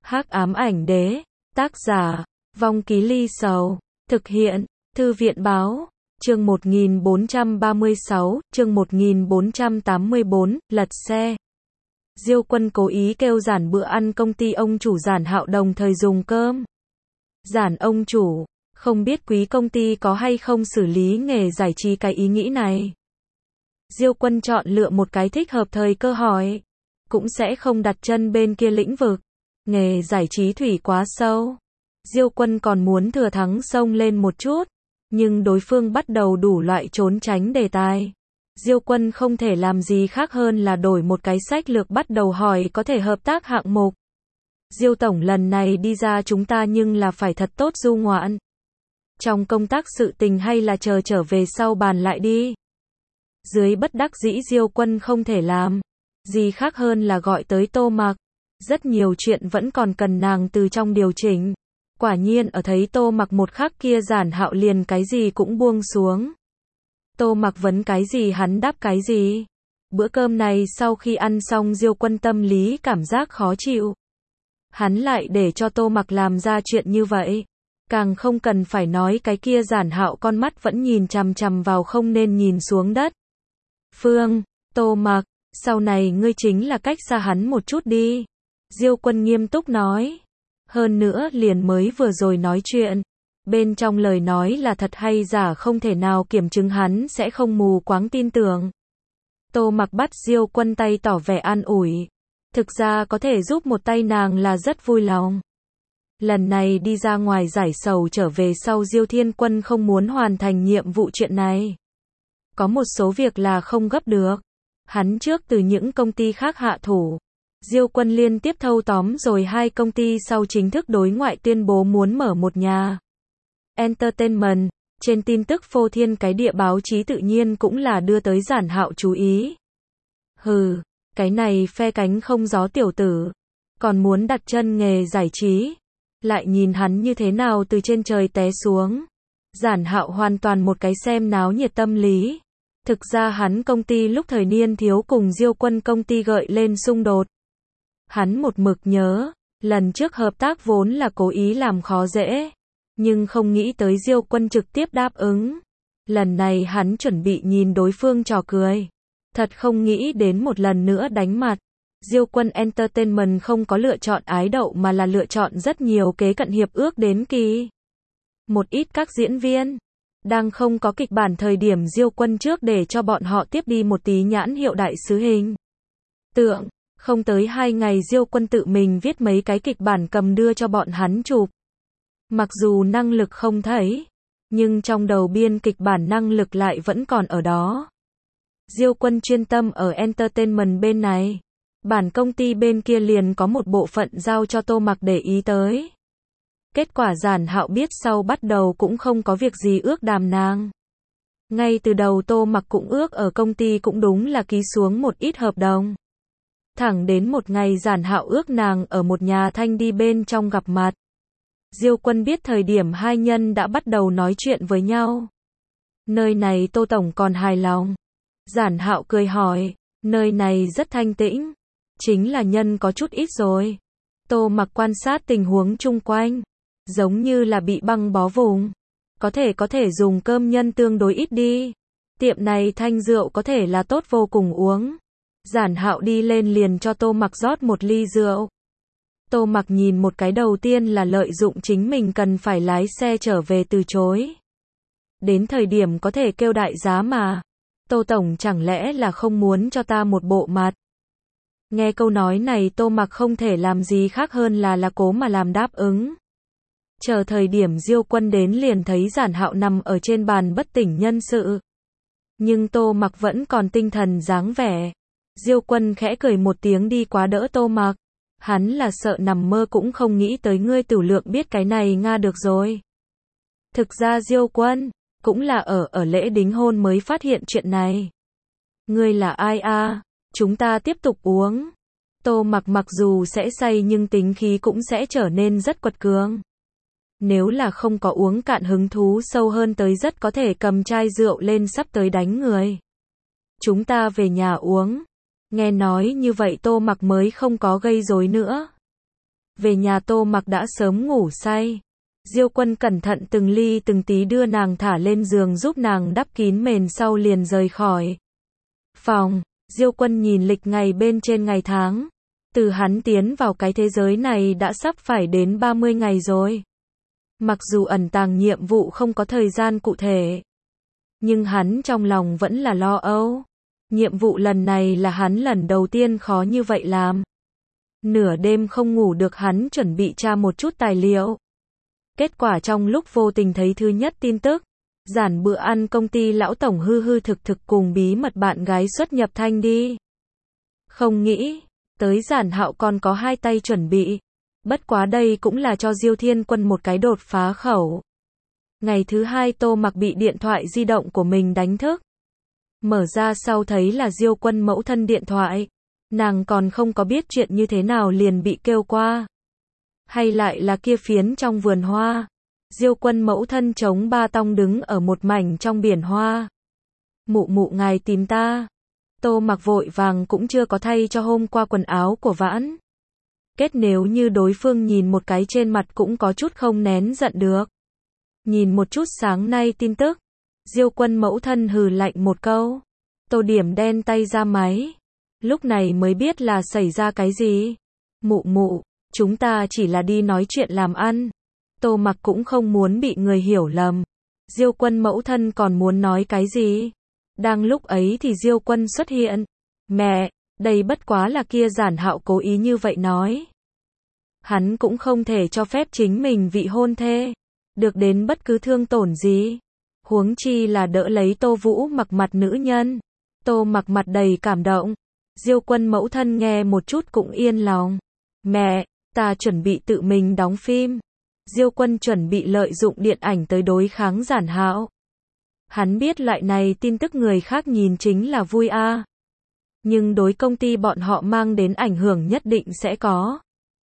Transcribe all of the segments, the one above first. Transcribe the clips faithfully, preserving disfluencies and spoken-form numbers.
Hắc ám ảnh đế, tác giả, Vong Ký Ly Sầu, thực hiện, Thư viện báo, chương một nghìn bốn trăm ba mươi sáu, chương một nghìn bốn trăm tám mươi bốn, lật xe. Diêu Quân cố ý kêu Giản bữa ăn công ty ông chủ Giản Hạo đồng thời dùng cơm. Giản ông chủ, không biết quý công ty có hay không xử lý nghề giải trí cái ý nghĩ này. Diêu Quân chọn lựa một cái thích hợp thời cơ hỏi. Cũng sẽ không đặt chân bên kia lĩnh vực. Nghề giải trí thủy quá sâu. Diêu Quân còn muốn thừa thắng xông lên một chút. Nhưng đối phương bắt đầu đủ loại trốn tránh đề tài. Diêu Quân không thể làm gì khác hơn là đổi một cái sách lược bắt đầu hỏi có thể hợp tác hạng mục. Diêu tổng lần này đi ra chúng ta nhưng là phải thật tốt du ngoạn. Trong công tác sự tình hay là chờ trở về sau bàn lại đi. Dưới bất đắc dĩ Diêu Quân không thể làm gì khác hơn là gọi tới Tô Mặc. Rất nhiều chuyện vẫn còn cần nàng từ trong điều chỉnh. Quả nhiên ở thấy Tô Mặc một khắc kia Giản Hạo liền cái gì cũng buông xuống. Tô Mặc vấn cái gì hắn đáp cái gì. Bữa cơm này sau khi ăn xong Diêu Quân tâm lý cảm giác khó chịu. Hắn lại để cho Tô Mặc làm ra chuyện như vậy. Càng không cần phải nói cái kia Giản Hạo con mắt vẫn nhìn chằm chằm vào không nên nhìn xuống đất. Phương, Tô Mặc, sau này ngươi chính là cách xa hắn một chút đi. Diêu Quân nghiêm túc nói. Hơn nữa liền mới vừa rồi nói chuyện. Bên trong lời nói là thật hay giả không thể nào kiểm chứng hắn sẽ không mù quáng tin tưởng. Tô Mặc bắt Diêu Quân tay tỏ vẻ an ủi. Thực ra có thể giúp một tay nàng là rất vui lòng. Lần này đi ra ngoài giải sầu trở về sau Diêu Thiên Quân không muốn hoàn thành nhiệm vụ chuyện này. Có một số việc là không gấp được. Hắn trước từ những công ty khác hạ thủ. Diêu Quân liên tiếp thâu tóm rồi hai công ty sau chính thức đối ngoại tuyên bố muốn mở một nhà entertainment. Trên tin tức phô thiên cái địa báo chí tự nhiên cũng là đưa tới Giản Hạo chú ý. Hừ, cái này phe cánh không gió tiểu tử. Còn muốn đặt chân nghề giải trí. Lại nhìn hắn như thế nào từ trên trời té xuống. Giản Hạo hoàn toàn một cái xem náo nhiệt tâm lý. Thực ra hắn công ty lúc thời niên thiếu cùng Diêu Quân công ty gợi lên xung đột. Hắn một mực nhớ, lần trước hợp tác vốn là cố ý làm khó dễ. Nhưng không nghĩ tới Diêu Quân trực tiếp đáp ứng. Lần này hắn chuẩn bị nhìn đối phương trò cười. Thật không nghĩ đến một lần nữa đánh mặt. Diêu Quân Entertainment không có lựa chọn ái đậu mà là lựa chọn rất nhiều kế cận hiệp ước đến kỳ. Một ít các diễn viên đang không có kịch bản thời điểm Diêu Quân trước để cho bọn họ tiếp đi một tí nhãn hiệu đại sứ hình tượng. Không tới hai ngày Diêu Quân tự mình viết mấy cái kịch bản cầm đưa cho bọn hắn chụp. Mặc dù năng lực không thấy, nhưng trong đầu biên kịch bản năng lực lại vẫn còn ở đó. Diêu Quân chuyên tâm ở entertainment bên này. Bản công ty bên kia liền có một bộ phận giao cho Tô Mặc để ý tới. Kết quả Giản Hạo biết sau bắt đầu cũng không có việc gì ước đàm nàng. Ngay từ đầu Tô Mặc cũng ước ở công ty cũng đúng là ký xuống một ít hợp đồng. Thẳng đến một ngày Giản Hạo ước nàng ở một nhà thanh đi bên trong gặp mặt. Diêu Quân biết thời điểm hai nhân đã bắt đầu nói chuyện với nhau. Nơi này Tô Tổng còn hài lòng. Giản Hạo cười hỏi, nơi này rất thanh tĩnh. Chính là nhân có chút ít rồi. Tô Mặc quan sát tình huống chung quanh. Giống như là bị băng bó vùng. Có thể có thể dùng cơm nhân tương đối ít đi. Tiệm này thanh rượu có thể là tốt vô cùng uống. Giản Hạo đi lên liền cho Tô Mặc rót một ly rượu. Tô Mặc nhìn một cái đầu tiên là lợi dụng chính mình cần phải lái xe trở về từ chối. Đến thời điểm có thể kêu đại giá mà. Tô Tổng chẳng lẽ là không muốn cho ta một bộ mặt. Nghe câu nói này Tô Mặc không thể làm gì khác hơn là là cố mà làm đáp ứng. Chờ thời điểm Diêu Quân đến liền thấy Giản Hạo nằm ở trên bàn bất tỉnh nhân sự. Nhưng Tô Mặc vẫn còn tinh thần dáng vẻ. Diêu Quân khẽ cười một tiếng đi quá đỡ Tô Mặc. Hắn là sợ nằm mơ cũng không nghĩ tới ngươi Tử Lượng biết cái này nga được rồi. Thực ra Diêu Quân cũng là ở ở lễ đính hôn mới phát hiện chuyện này. Ngươi là ai a? À? Chúng ta tiếp tục uống. Tô Mặc mặc dù sẽ say nhưng tính khí cũng sẽ trở nên rất quật cường. Nếu là không có uống cạn hứng thú sâu hơn tới rất có thể cầm chai rượu lên sắp tới đánh người. Chúng ta về nhà uống. Nghe nói như vậy Tô Mặc mới không có gây rối nữa. Về nhà Tô Mặc đã sớm ngủ say. Diêu Quân cẩn thận từng ly từng tí đưa nàng thả lên giường giúp nàng đắp kín mền sau liền rời khỏi phòng. Diêu Quân nhìn lịch ngày bên trên ngày tháng. Từ hắn tiến vào cái thế giới này đã sắp phải đến ba mươi ngày rồi. Mặc dù ẩn tàng nhiệm vụ không có thời gian cụ thể, nhưng hắn trong lòng vẫn là lo âu. Nhiệm vụ lần này là hắn lần đầu tiên khó như vậy làm. Nửa đêm không ngủ được hắn chuẩn bị tra một chút tài liệu. Kết quả trong lúc vô tình thấy thứ nhất tin tức, giản bữa ăn công ty lão tổng hư hư thực thực cùng bí mật bạn gái xuất nhập Thanh đi. Không nghĩ, tới giản hạo còn có hai tay chuẩn bị. Bất quá đây cũng là cho Diêu Thiên Quân một cái đột phá khẩu. Ngày thứ hai Tô Mặc bị điện thoại di động của mình đánh thức. Mở ra sau thấy là Diêu Quân mẫu thân điện thoại. Nàng còn không có biết chuyện như thế nào liền bị kêu qua. Hay lại là kia phiến trong vườn hoa. Diêu Quân mẫu thân chống ba tong đứng ở một mảnh trong biển hoa. Mụ mụ ngài tìm ta. Tô Mặc vội vàng cũng chưa có thay cho hôm qua quần áo của Vãn. Kết nếu như đối phương nhìn một cái trên mặt cũng có chút không nén giận được. Nhìn một chút sáng nay tin tức. Diêu Quân mẫu thân hừ lạnh một câu. Tô Điểm đen tay ra máy. Lúc này mới biết là xảy ra cái gì. Mụ mụ, chúng ta chỉ là đi nói chuyện làm ăn. Tô Mặc cũng không muốn bị người hiểu lầm. Diêu Quân mẫu thân còn muốn nói cái gì. Đang lúc ấy thì Diêu Quân xuất hiện. Mẹ, đây bất quá là kia giản hạo cố ý như vậy nói. Hắn cũng không thể cho phép chính mình vị hôn thê được đến bất cứ thương tổn gì. Huống chi là đỡ lấy Tô Vũ Mặc mặt nữ nhân. Tô Mặc mặt đầy cảm động. Diêu Quân mẫu thân nghe một chút cũng yên lòng. Mẹ, ta chuẩn bị tự mình đóng phim. Diêu Quân chuẩn bị lợi dụng điện ảnh tới đối kháng giản hạo. Hắn biết loại này tin tức người khác nhìn chính là vui a, à. Nhưng đối công ty bọn họ mang đến ảnh hưởng nhất định sẽ có.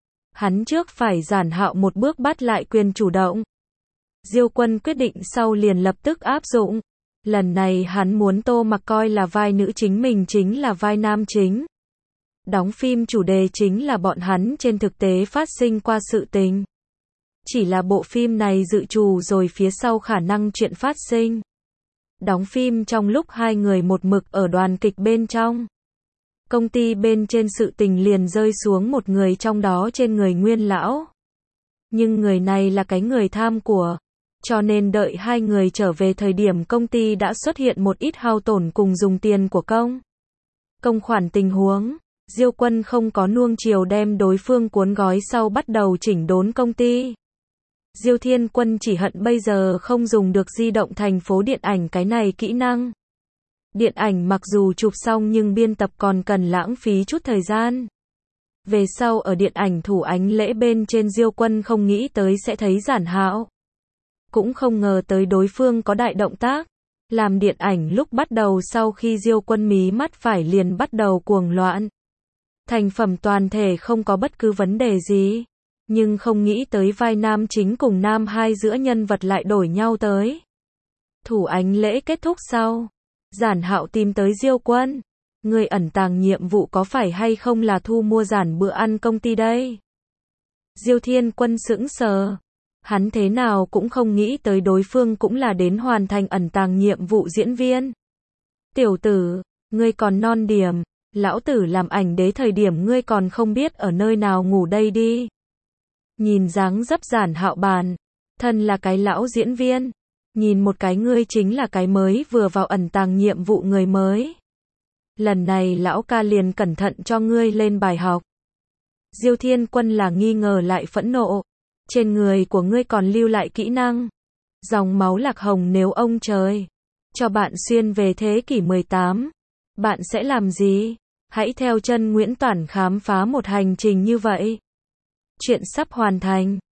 Hắn trước phải giản hạo một bước bắt lại quyền chủ động. Diêu Quân quyết định sau liền lập tức áp dụng. Lần này hắn muốn Tô Mặc coi là vai nữ chính, mình chính là vai nam chính. Đóng phim chủ đề chính là bọn hắn trên thực tế phát sinh qua sự tình. Chỉ là bộ phim này dự trù rồi phía sau khả năng chuyện phát sinh. Đóng phim trong lúc hai người một mực ở đoàn kịch bên trong. Công ty bên trên sự tình liền rơi xuống một người trong đó trên người Nguyên lão. Nhưng người này là cái người tham của. Cho nên đợi hai người trở về thời điểm công ty đã xuất hiện một ít hao tổn cùng dùng tiền của công. Công khoản tình huống. Diêu Quân không có nuông chiều đem đối phương cuốn gói sau bắt đầu chỉnh đốn công ty. Diêu Thiên Quân chỉ hận bây giờ không dùng được di động thành phố điện ảnh cái này kỹ năng. Điện ảnh mặc dù chụp xong nhưng biên tập còn cần lãng phí chút thời gian. Về sau ở điện ảnh thủ ánh lễ bên trên Diêu Quân không nghĩ tới sẽ thấy giản hạo. Cũng không ngờ tới đối phương có đại động tác. Làm điện ảnh lúc bắt đầu sau khi Diêu Quân mí mắt phải liền bắt đầu cuồng loạn. Thành phẩm toàn thể không có bất cứ vấn đề gì. Nhưng không nghĩ tới vai nam chính cùng nam hai giữa nhân vật lại đổi nhau tới. Thủ ánh lễ kết thúc sau. Giản hạo tìm tới Diêu Quân. Người ẩn tàng nhiệm vụ có phải hay không là thu mua giản bữa ăn công ty đây? Diêu Thiên Quân sững sờ. Hắn thế nào cũng không nghĩ tới đối phương cũng là đến hoàn thành ẩn tàng nhiệm vụ diễn viên. Tiểu tử, ngươi còn non điểm. Lão tử làm ảnh đế thời điểm ngươi còn không biết ở nơi nào ngủ đây đi. Nhìn dáng dấp giản hạo bàn. Thân là cái lão diễn viên. Nhìn một cái ngươi chính là cái mới vừa vào ẩn tàng nhiệm vụ người mới. Lần này lão ca liền cẩn thận cho ngươi lên bài học. Diêu Thiên Quân là nghi ngờ lại phẫn nộ. Trên người của ngươi còn lưu lại kỹ năng. Dòng máu lạc hồng nếu ông trời cho bạn xuyên về thế kỷ mười tám. Bạn sẽ làm gì? Hãy theo chân Nguyễn Toản khám phá một hành trình như vậy. Chuyện sắp hoàn thành.